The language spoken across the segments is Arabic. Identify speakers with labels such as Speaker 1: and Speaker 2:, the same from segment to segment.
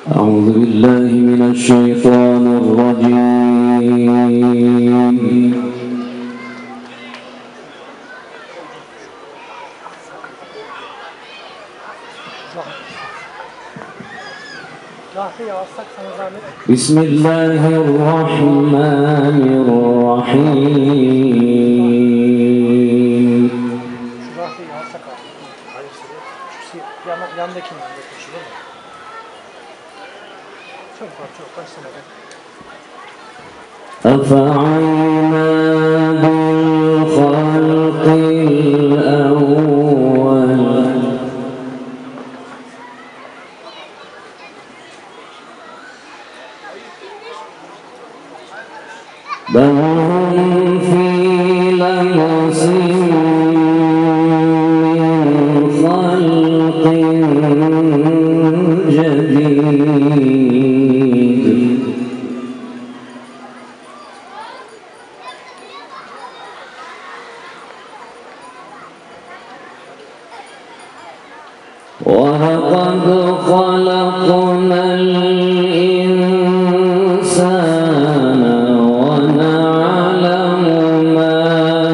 Speaker 1: أعوذ بالله من الشيطان الرجيم. بسم الله الرحمن الرحيم. أفعينا بالخلق الأول بل هم في لبس من خلق جديد. ولقد خلقنا الإنسان ونعلم ما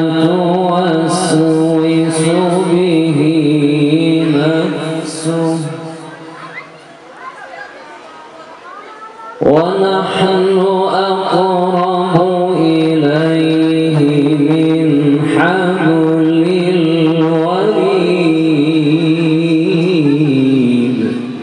Speaker 1: توسوس به نفسه ونحن أقرب إليه من حبل الوريد.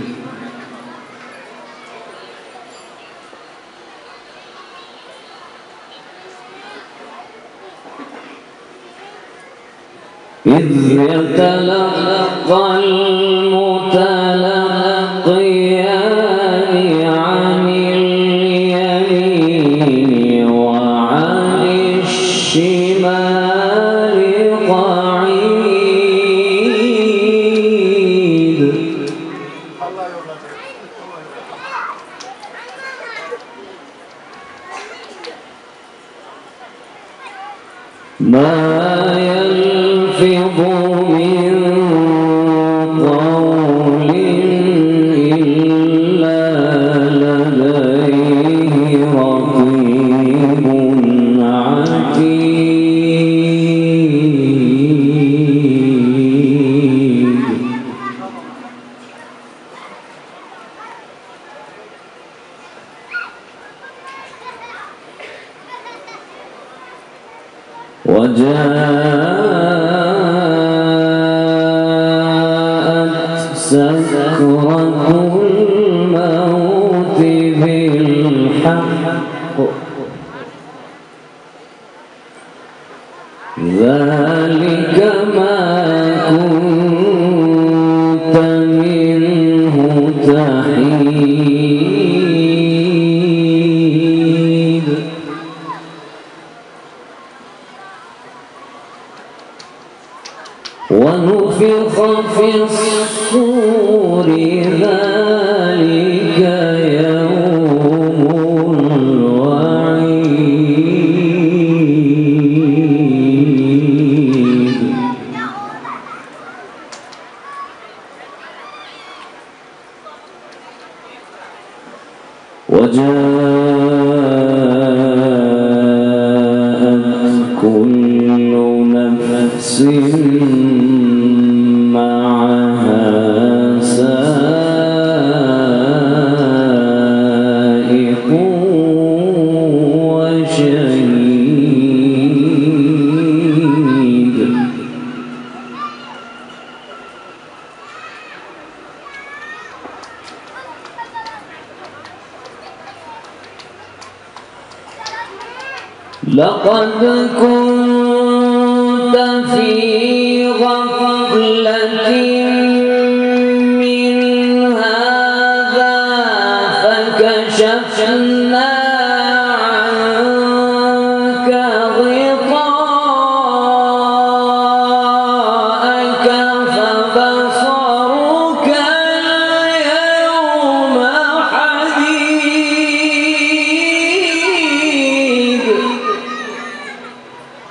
Speaker 1: إذ يتلقى المتلقيان عن اليمين وعن الشمال قعيد. ما يلفظ من قول إلا لديه رقيب عتيد. وجاءت سكرة الموت بالحق ذلك ما كنت منه تحيد. ونفخ في الصور ذلك يوم الوعيد. وجاءت كل نفس معها سائق وشهيد. لقد كنت في غفلة من هذا فكشفنا عنك غطاءك فبصرك اليوم حديد.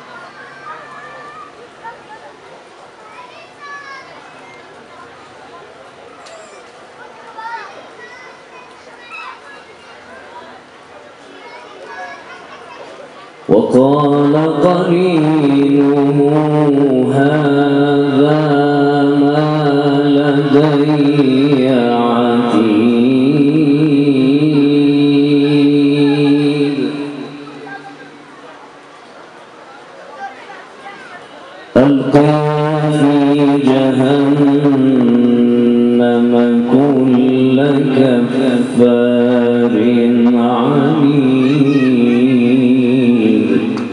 Speaker 1: قال قرينه هذا ما لدي عتيد ألقيا في جهنم كل كفار عنيد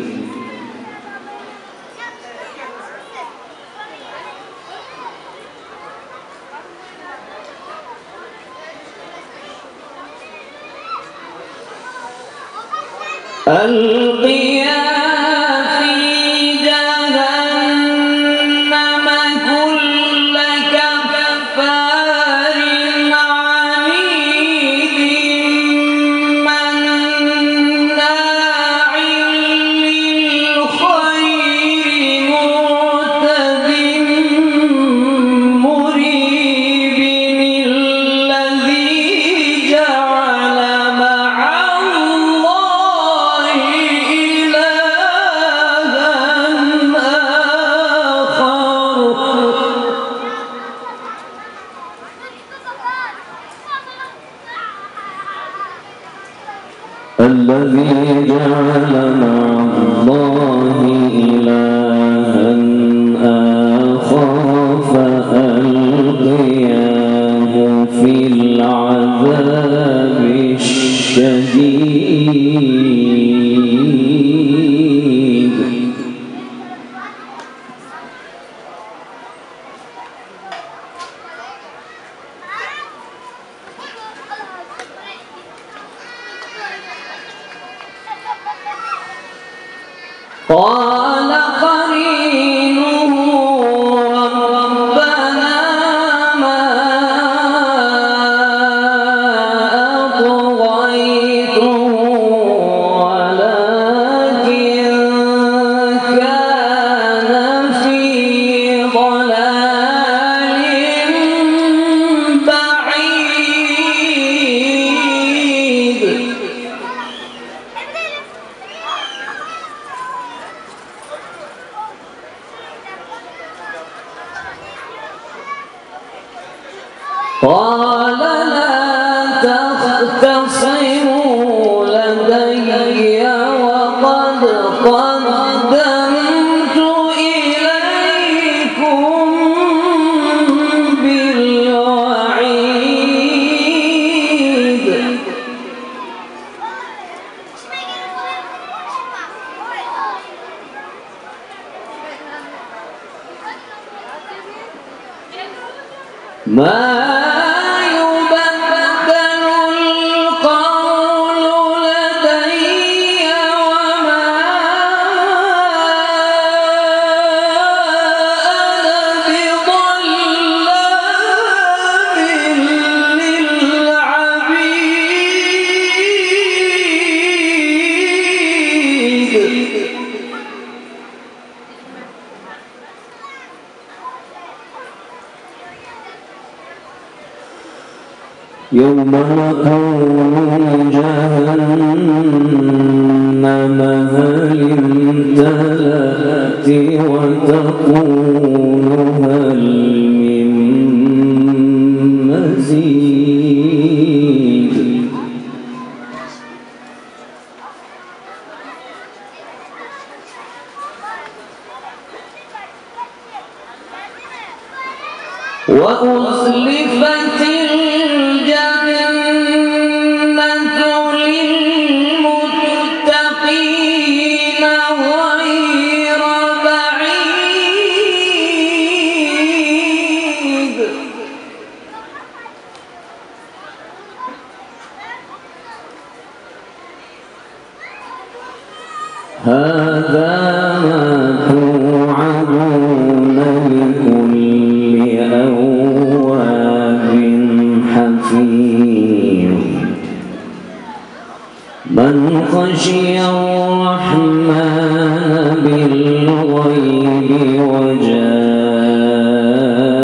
Speaker 1: ألقيا في جهنم كل كفار عنيد مناع للخير معتد مريب الذي جعل مع الله الذي جعل مع الله إلها آخر فألقياه في العذاب الشديد قال قرينه ربنا ما أطغيته ولكن كان في ضلال بعيد قال لا تختصموا لدي وقد قدمت إليكم بالوعيد ما يبدل القول لدي وما أنا بظلام للعبيد يوم نقول جهنم هل امتلأت وتقول هل من مزيد وأزلفت الجنة للمتقين غير بعيد هذا ما توعدون لكل أواب حفيظ من خشي الرحمن